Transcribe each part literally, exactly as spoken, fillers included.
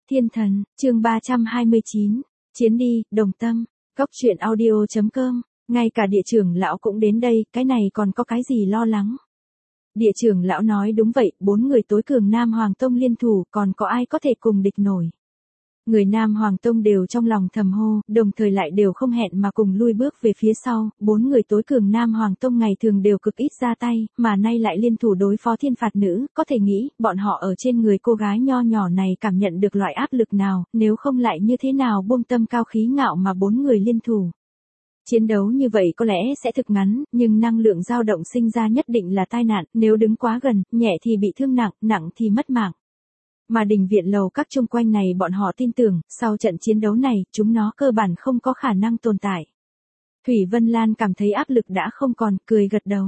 Thiên thần, chương ba trăm hai mươi chín, chiến đi, đồng tâm, góc truyện audio.com, ngay cả địa trưởng lão cũng đến đây, cái này còn có cái gì lo lắng. Địa trưởng lão nói đúng vậy, bốn người tối cường Nam Hoàng Tông liên thủ, còn có ai có thể cùng địch nổi. Người Nam Hoàng Tông đều trong lòng thầm hô, đồng thời lại đều không hẹn mà cùng lui bước về phía sau, bốn người tối cường Nam Hoàng Tông ngày thường đều cực ít ra tay, mà nay lại liên thủ đối phó thiên phạt nữ, có thể nghĩ, bọn họ ở trên người cô gái nho nhỏ này cảm nhận được loại áp lực nào, nếu không lại như thế nào buông tâm cao khí ngạo mà bốn người liên thủ. Chiến đấu như vậy có lẽ sẽ thực ngắn, nhưng năng lượng dao động sinh ra nhất định là tai nạn, nếu đứng quá gần, nhẹ thì bị thương nặng, nặng thì mất mạng. Mà đình viện lầu các chung quanh này bọn họ tin tưởng, sau trận chiến đấu này, chúng nó cơ bản không có khả năng tồn tại. Thủy Vân Lan cảm thấy áp lực đã không còn, cười gật đầu.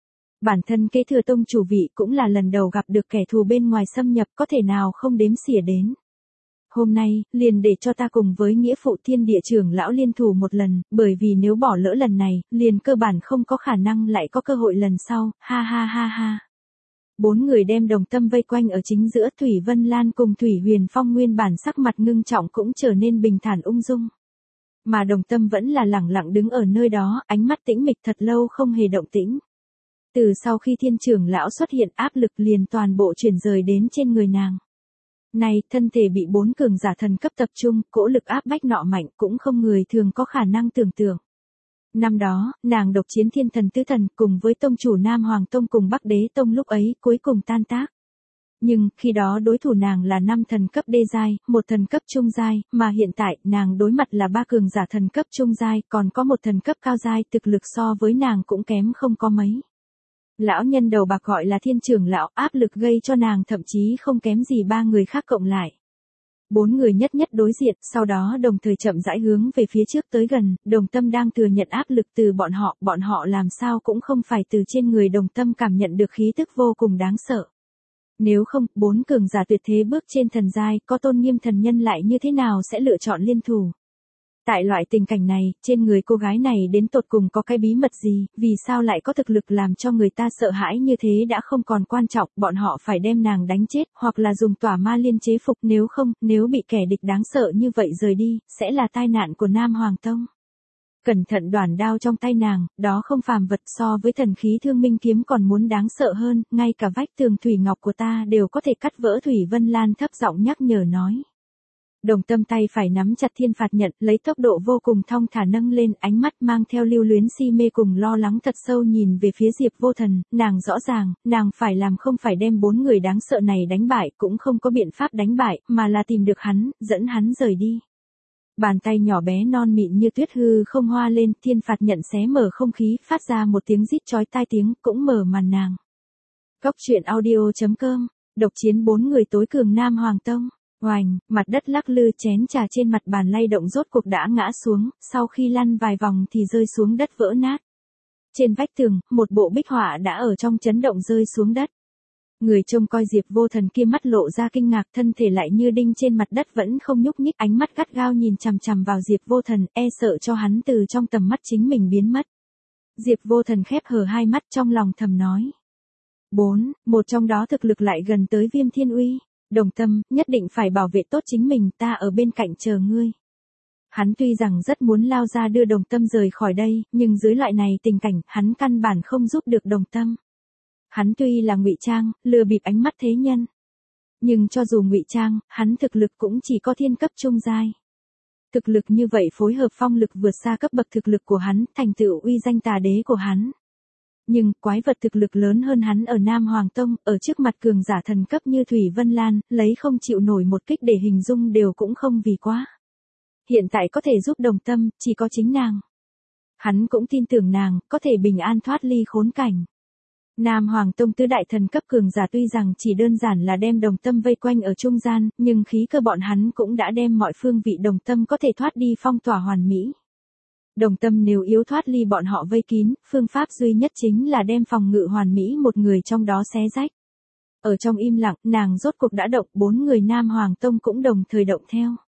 Bản thân kế thừa tông chủ vị cũng là lần đầu gặp được kẻ thù bên ngoài xâm nhập, có thể nào không đếm xỉa đến. Hôm nay, liền để cho ta cùng với nghĩa phụ thiên địa trưởng lão liên thủ một lần, bởi vì nếu bỏ lỡ lần này, liền cơ bản không có khả năng lại có cơ hội lần sau, ha ha ha ha. Bốn người đem đồng tâm vây quanh ở chính giữa, Thủy Vân Lan cùng Thủy Huyền Phong nguyên bản sắc mặt ngưng trọng cũng trở nên bình thản ung dung. Mà đồng tâm vẫn là lẳng lặng đứng ở nơi đó, ánh mắt tĩnh mịch thật lâu không hề động tĩnh. Từ sau khi thiên trưởng lão xuất hiện, áp lực liền toàn bộ chuyển rời đến trên người nàng. Này, thân thể bị bốn cường giả thần cấp tập trung, cỗ lực áp bách nọ mạnh cũng không người thường có khả năng tưởng tượng. Năm đó, nàng độc chiến thiên thần tứ thần cùng với tông chủ Nam Hoàng Tông cùng Bắc Đế Tông lúc ấy cuối cùng tan tác. Nhưng, khi đó đối thủ nàng là năm thần cấp đê giai, một thần cấp trung giai, mà hiện tại, nàng đối mặt là ba cường giả thần cấp trung giai, còn có một thần cấp cao giai, thực lực so với nàng cũng kém không có mấy. Lão nhân đầu bạc gọi là thiên trưởng lão, áp lực gây cho nàng thậm chí không kém gì ba người khác cộng lại. Bốn người nhất nhất đối diện, sau đó đồng thời chậm rãi hướng về phía trước tới gần, đồng tâm đang thừa nhận áp lực từ bọn họ, bọn họ làm sao cũng không phải từ trên người đồng tâm cảm nhận được khí tức vô cùng đáng sợ. Nếu không, bốn cường giả tuyệt thế bước trên thần giai, có tôn nghiêm thần nhân lại như thế nào sẽ lựa chọn liên thủ. Tại loại tình cảnh này, trên người cô gái này đến tột cùng có cái bí mật gì, vì sao lại có thực lực làm cho người ta sợ hãi như thế đã không còn quan trọng, bọn họ phải đem nàng đánh chết, hoặc là dùng tỏa ma liên chế phục, nếu không, nếu bị kẻ địch đáng sợ như vậy rời đi, sẽ là tai nạn của Nam Hoàng Tông. Cẩn thận đoản đao trong tay nàng, đó không phàm vật so với thần khí thương minh kiếm còn muốn đáng sợ hơn, ngay cả vách tường thủy ngọc của ta đều có thể cắt vỡ. Thủy Vân Lan thấp giọng nhắc nhở nói. Đồng tâm tay phải nắm chặt thiên phạt nhận, lấy tốc độ vô cùng thong thả nâng lên, ánh mắt mang theo lưu luyến si mê cùng lo lắng thật sâu nhìn về phía Diệp Vô Thần, nàng rõ ràng, nàng phải làm không phải đem bốn người đáng sợ này đánh bại, cũng không có biện pháp đánh bại, mà là tìm được hắn, dẫn hắn rời đi. Bàn tay nhỏ bé non mịn như tuyết hư không hoa lên, thiên phạt nhận xé mở không khí, phát ra một tiếng rít chói tai tiếng, cũng mở màn nàng. Góc truyện audio.com, độc chiến bốn người tối cường Nam Hoàng Tông. Oành, mặt đất lắc lư, chén trà trên mặt bàn lay động rốt cuộc đã ngã xuống, sau khi lăn vài vòng thì rơi xuống đất vỡ nát. Trên vách tường, một bộ bích họa đã ở trong chấn động rơi xuống đất. Người trông coi Diệp Vô Thần kia mắt lộ ra kinh ngạc, thân thể lại như đinh trên mặt đất vẫn không nhúc nhích, ánh mắt gắt gao nhìn chằm chằm vào Diệp Vô Thần, e sợ cho hắn từ trong tầm mắt chính mình biến mất. Diệp Vô Thần khép hờ hai mắt trong lòng thầm nói. Bốn, một trong đó thực lực lại gần tới Viêm Thiên Uy. Đồng tâm, nhất định phải bảo vệ tốt chính mình, ta ở bên cạnh chờ ngươi. Hắn tuy rằng rất muốn lao ra đưa đồng tâm rời khỏi đây, nhưng dưới loại này tình cảnh, hắn căn bản không giúp được đồng tâm. Hắn tuy là ngụy trang, lừa bịp ánh mắt thế nhân. Nhưng cho dù ngụy trang, hắn thực lực cũng chỉ có thiên cấp trung giai. Thực lực như vậy phối hợp phong lực vượt xa cấp bậc thực lực của hắn, thành tựu uy danh tà đế của hắn. Nhưng, quái vật thực lực lớn hơn hắn ở Nam Hoàng Tông, ở trước mặt cường giả thần cấp như Thủy Vân Lan, lấy không chịu nổi một kích để hình dung đều cũng không vì quá. Hiện tại có thể giúp đồng tâm, chỉ có chính nàng. Hắn cũng tin tưởng nàng, có thể bình an thoát ly khốn cảnh. Nam Hoàng Tông tứ đại thần cấp cường giả tuy rằng chỉ đơn giản là đem đồng tâm vây quanh ở trung gian, nhưng khí cơ bọn hắn cũng đã đem mọi phương vị đồng tâm có thể thoát đi phong tỏa hoàn mỹ. Đồng tâm nếu yếu thoát ly bọn họ vây kín, phương pháp duy nhất chính là đem phòng ngự hoàn mỹ một người trong đó xé rách. Ở trong im lặng, nàng rốt cuộc đã động, bốn người Nam Hoàng Tông cũng đồng thời động theo.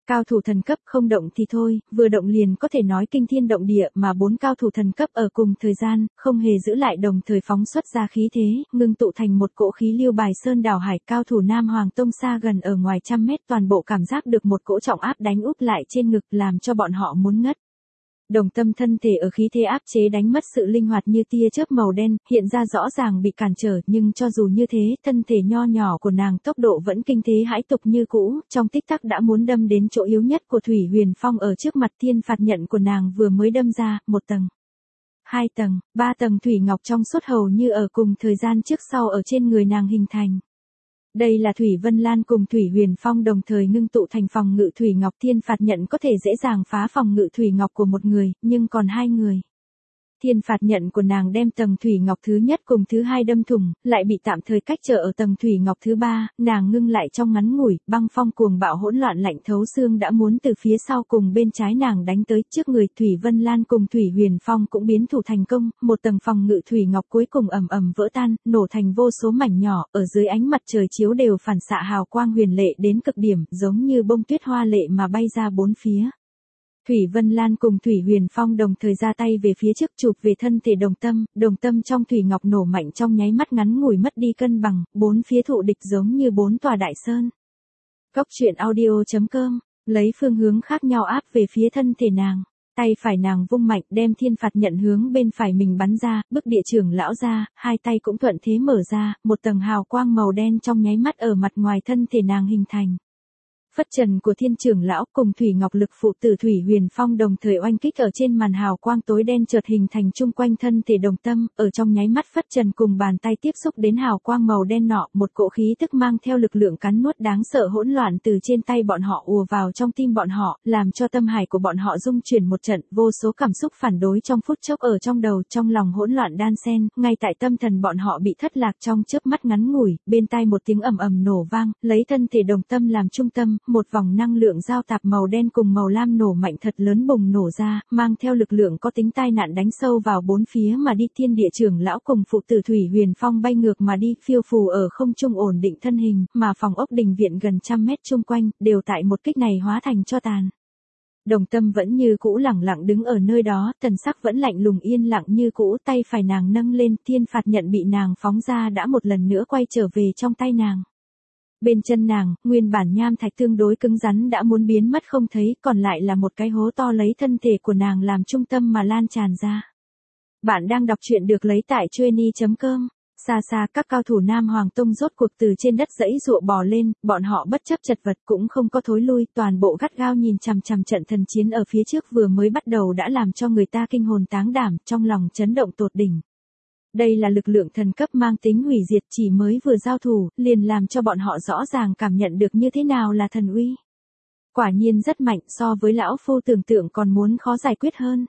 Cao thủ thần cấp không động thì thôi, vừa động liền có thể nói kinh thiên động địa, mà bốn cao thủ thần cấp ở cùng thời gian, không hề giữ lại, đồng thời phóng xuất ra khí thế, ngưng tụ thành một cỗ khí lưu bài sơn đảo hải. Cao thủ Nam Hoàng Tông xa gần ở ngoài trăm mét toàn bộ cảm giác được một cỗ trọng áp đánh úp lại trên ngực, làm cho bọn họ muốn ngất. Đồng Tâm thân thể ở khí thế áp chế đánh mất sự linh hoạt như tia chớp màu đen, hiện ra rõ ràng bị cản trở, nhưng cho dù như thế, thân thể nho nhỏ của nàng tốc độ vẫn kinh thế hãi tục như cũ, trong tích tắc đã muốn đâm đến chỗ yếu nhất của Thủy Huyền Phong. Ở trước mặt thiên phạt nhận của nàng vừa mới đâm ra, một tầng, hai tầng, ba tầng thủy ngọc trong suốt hầu như ở cùng thời gian trước sau ở trên người nàng hình thành. Đây là Thủy Vân Lan cùng Thủy Huyền Phong đồng thời ngưng tụ thành phòng ngự thủy ngọc. Thiên phạt nhận có thể dễ dàng phá phòng ngự thủy ngọc của một người, nhưng còn hai người. Thiên phạt nhận của nàng đem tầng thủy ngọc thứ nhất cùng thứ hai đâm thủng, lại bị tạm thời cách trở ở tầng thủy ngọc thứ ba, nàng ngưng lại trong ngắn ngủi, băng phong cuồng bạo hỗn loạn lạnh thấu xương đã muốn từ phía sau cùng bên trái nàng đánh tới. Trước người Thủy Vân Lan cùng Thủy Huyền Phong cũng biến thủ thành công, một tầng phòng ngự thủy ngọc cuối cùng ầm ầm vỡ tan, nổ thành vô số mảnh nhỏ, ở dưới ánh mặt trời chiếu đều phản xạ hào quang huyền lệ đến cực điểm, giống như bông tuyết hoa lệ mà bay ra bốn phía. Thủy Vân Lan cùng Thủy Huyền Phong đồng thời ra tay về phía trước, chụp về thân thể Đồng Tâm. Đồng Tâm trong thủy ngọc nổ mạnh trong nháy mắt ngắn ngủi mất đi cân bằng, bốn phía thụ địch giống như bốn tòa đại sơn. Góc truyện audio chấm com, lấy phương hướng khác nhau áp về phía thân thể nàng. Tay phải nàng vung mạnh đem thiên phạt nhận hướng bên phải mình bắn ra, bức địa trưởng lão ra, hai tay cũng thuận thế mở ra, một tầng hào quang màu đen trong nháy mắt ở mặt ngoài thân thể nàng hình thành. Phất trần của thiên trưởng lão cùng thủy ngọc lực phụ tử Thủy Huyền Phong đồng thời oanh kích ở trên màn hào quang tối đen chợt hình thành chung quanh thân thể Đồng Tâm, ở trong nháy mắt phất trần cùng bàn tay tiếp xúc đến hào quang màu đen nọ, một cỗ khí tức mang theo lực lượng cắn nuốt đáng sợ hỗn loạn từ trên tay bọn họ ùa vào trong tim bọn họ, làm cho tâm hải của bọn họ rung chuyển một trận, vô số cảm xúc phản đối trong phút chốc ở trong đầu, trong lòng hỗn loạn đan xen, ngay tại tâm thần bọn họ bị thất lạc trong chớp mắt ngắn ngủi, bên tai một tiếng ầm ầm nổ vang, lấy thân thể Đồng Tâm làm trung tâm, một vòng năng lượng giao tạp màu đen cùng màu lam nổ mạnh thật lớn bùng nổ ra, mang theo lực lượng có tính tai nạn đánh sâu vào bốn phía mà đi. Thiên địa trưởng lão cùng phụ tử Thủy Huyền Phong bay ngược mà đi, phiêu phù ở không trung ổn định thân hình, mà phòng ốc đình viện gần trăm mét chung quanh, đều tại một kích này hóa thành tro tàn. Đồng Tâm vẫn như cũ lẳng lặng đứng ở nơi đó, thần sắc vẫn lạnh lùng yên lặng như cũ, tay phải nàng nâng lên, thiên phạt nhận bị nàng phóng ra đã một lần nữa quay trở về trong tay nàng. Bên chân nàng, nguyên bản nham thạch tương đối cứng rắn đã muốn biến mất không thấy, còn lại là một cái hố to lấy thân thể của nàng làm trung tâm mà lan tràn ra. Bạn đang đọc truyện được lấy tại chueny chấm com. Xa xa các cao thủ Nam Hoàng Tông rốt cuộc từ trên đất dãy dụa bò lên, bọn họ bất chấp chật vật cũng không có thối lui, toàn bộ gắt gao nhìn chằm chằm trận thần chiến ở phía trước vừa mới bắt đầu đã làm cho người ta kinh hồn táng đảm, trong lòng chấn động tột đỉnh. Đây là lực lượng thần cấp mang tính hủy diệt, chỉ mới vừa giao thủ, liền làm cho bọn họ rõ ràng cảm nhận được như thế nào là thần uy. Quả nhiên rất mạnh, so với lão phu tưởng tượng còn muốn khó giải quyết hơn.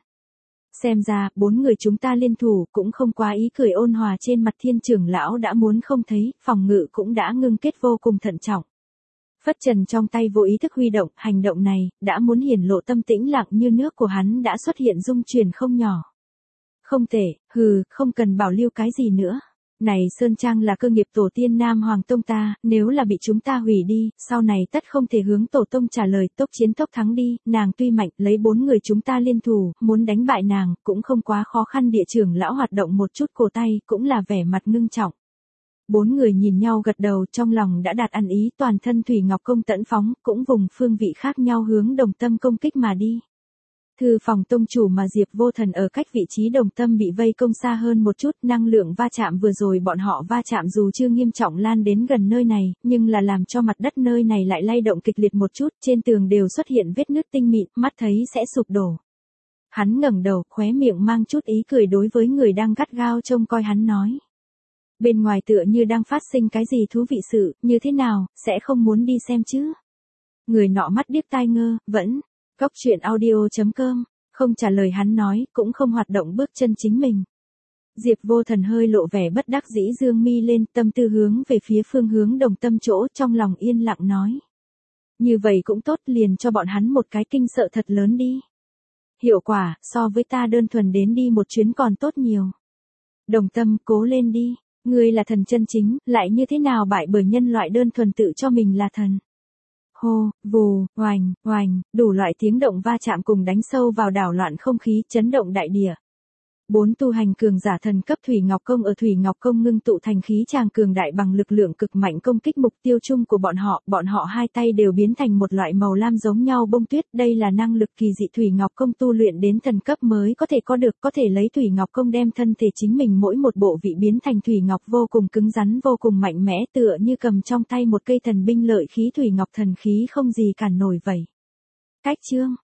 Xem ra, bốn người chúng ta liên thủ cũng không quá ý cười ôn hòa trên mặt thiên trưởng lão đã muốn không thấy, phòng ngự cũng đã ngưng kết vô cùng thận trọng. Phất trần trong tay vô ý thức huy động, hành động này, đã muốn hiển lộ tâm tĩnh lặng như nước của hắn đã xuất hiện rung chuyển không nhỏ. Không tệ, hừ, không cần bảo lưu cái gì nữa. Này Sơn Trang là cơ nghiệp tổ tiên Nam Hoàng Tông ta, nếu là bị chúng ta hủy đi, sau này tất không thể hướng tổ tông trả lời, tốc chiến tốc thắng đi. Nàng tuy mạnh, lấy bốn người chúng ta liên thủ, muốn đánh bại nàng, cũng không quá khó khăn. Địa trưởng lão hoạt động một chút cổ tay, cũng là vẻ mặt ngưng trọng. Bốn người nhìn nhau gật đầu, trong lòng đã đạt ăn ý, toàn thân Thủy Ngọc Công tẫn phóng, cũng vùng phương vị khác nhau hướng Đồng Tâm công kích mà đi. Thư phòng tông chủ mà Diệp Vô Thần ở cách vị trí Đồng Tâm bị vây công xa hơn một chút, năng lượng va chạm vừa rồi bọn họ va chạm dù chưa nghiêm trọng lan đến gần nơi này, nhưng là làm cho mặt đất nơi này lại lay động kịch liệt một chút, trên tường đều xuất hiện vết nứt tinh mịn, mắt thấy sẽ sụp đổ. Hắn ngẩng đầu, khóe miệng mang chút ý cười đối với người đang gắt gao trông coi hắn nói. Bên ngoài tựa như đang phát sinh cái gì thú vị sự, như thế nào, sẽ không muốn đi xem chứ? Người nọ mắt điếc tai ngơ, vẫn... Góc truyện audio chấm com, không trả lời hắn nói, cũng không hoạt động bước chân chính mình. Diệp Vô Thần hơi lộ vẻ bất đắc dĩ dương mi lên, tâm tư hướng về phía phương hướng Đồng Tâm chỗ, trong lòng yên lặng nói. Như vậy cũng tốt, liền cho bọn hắn một cái kinh sợ thật lớn đi. Hiệu quả, so với ta đơn thuần đến đi một chuyến còn tốt nhiều. Đồng Tâm, cố lên đi, ngươi là thần chân chính, lại như thế nào bại bởi nhân loại đơn thuần tự cho mình là thần. hô, vù, oành, oành, đủ loại tiếng động va chạm cùng đánh sâu vào đảo loạn không khí, chấn động đại địa. Bốn tu hành cường giả thần cấp Thủy Ngọc Công ở Thủy Ngọc Công ngưng tụ thành khí tràng cường đại bằng lực lượng cực mạnh công kích mục tiêu chung của bọn họ, bọn họ hai tay đều biến thành một loại màu lam giống nhau bông tuyết, đây là năng lực kỳ dị Thủy Ngọc Công tu luyện đến thần cấp mới có thể có được, có thể lấy Thủy Ngọc Công đem thân thể chính mình mỗi một bộ vị biến thành Thủy Ngọc vô cùng cứng rắn vô cùng mạnh mẽ tựa như cầm trong tay một cây thần binh lợi khí Thủy Ngọc thần khí không gì cản nổi vậy. Cách chương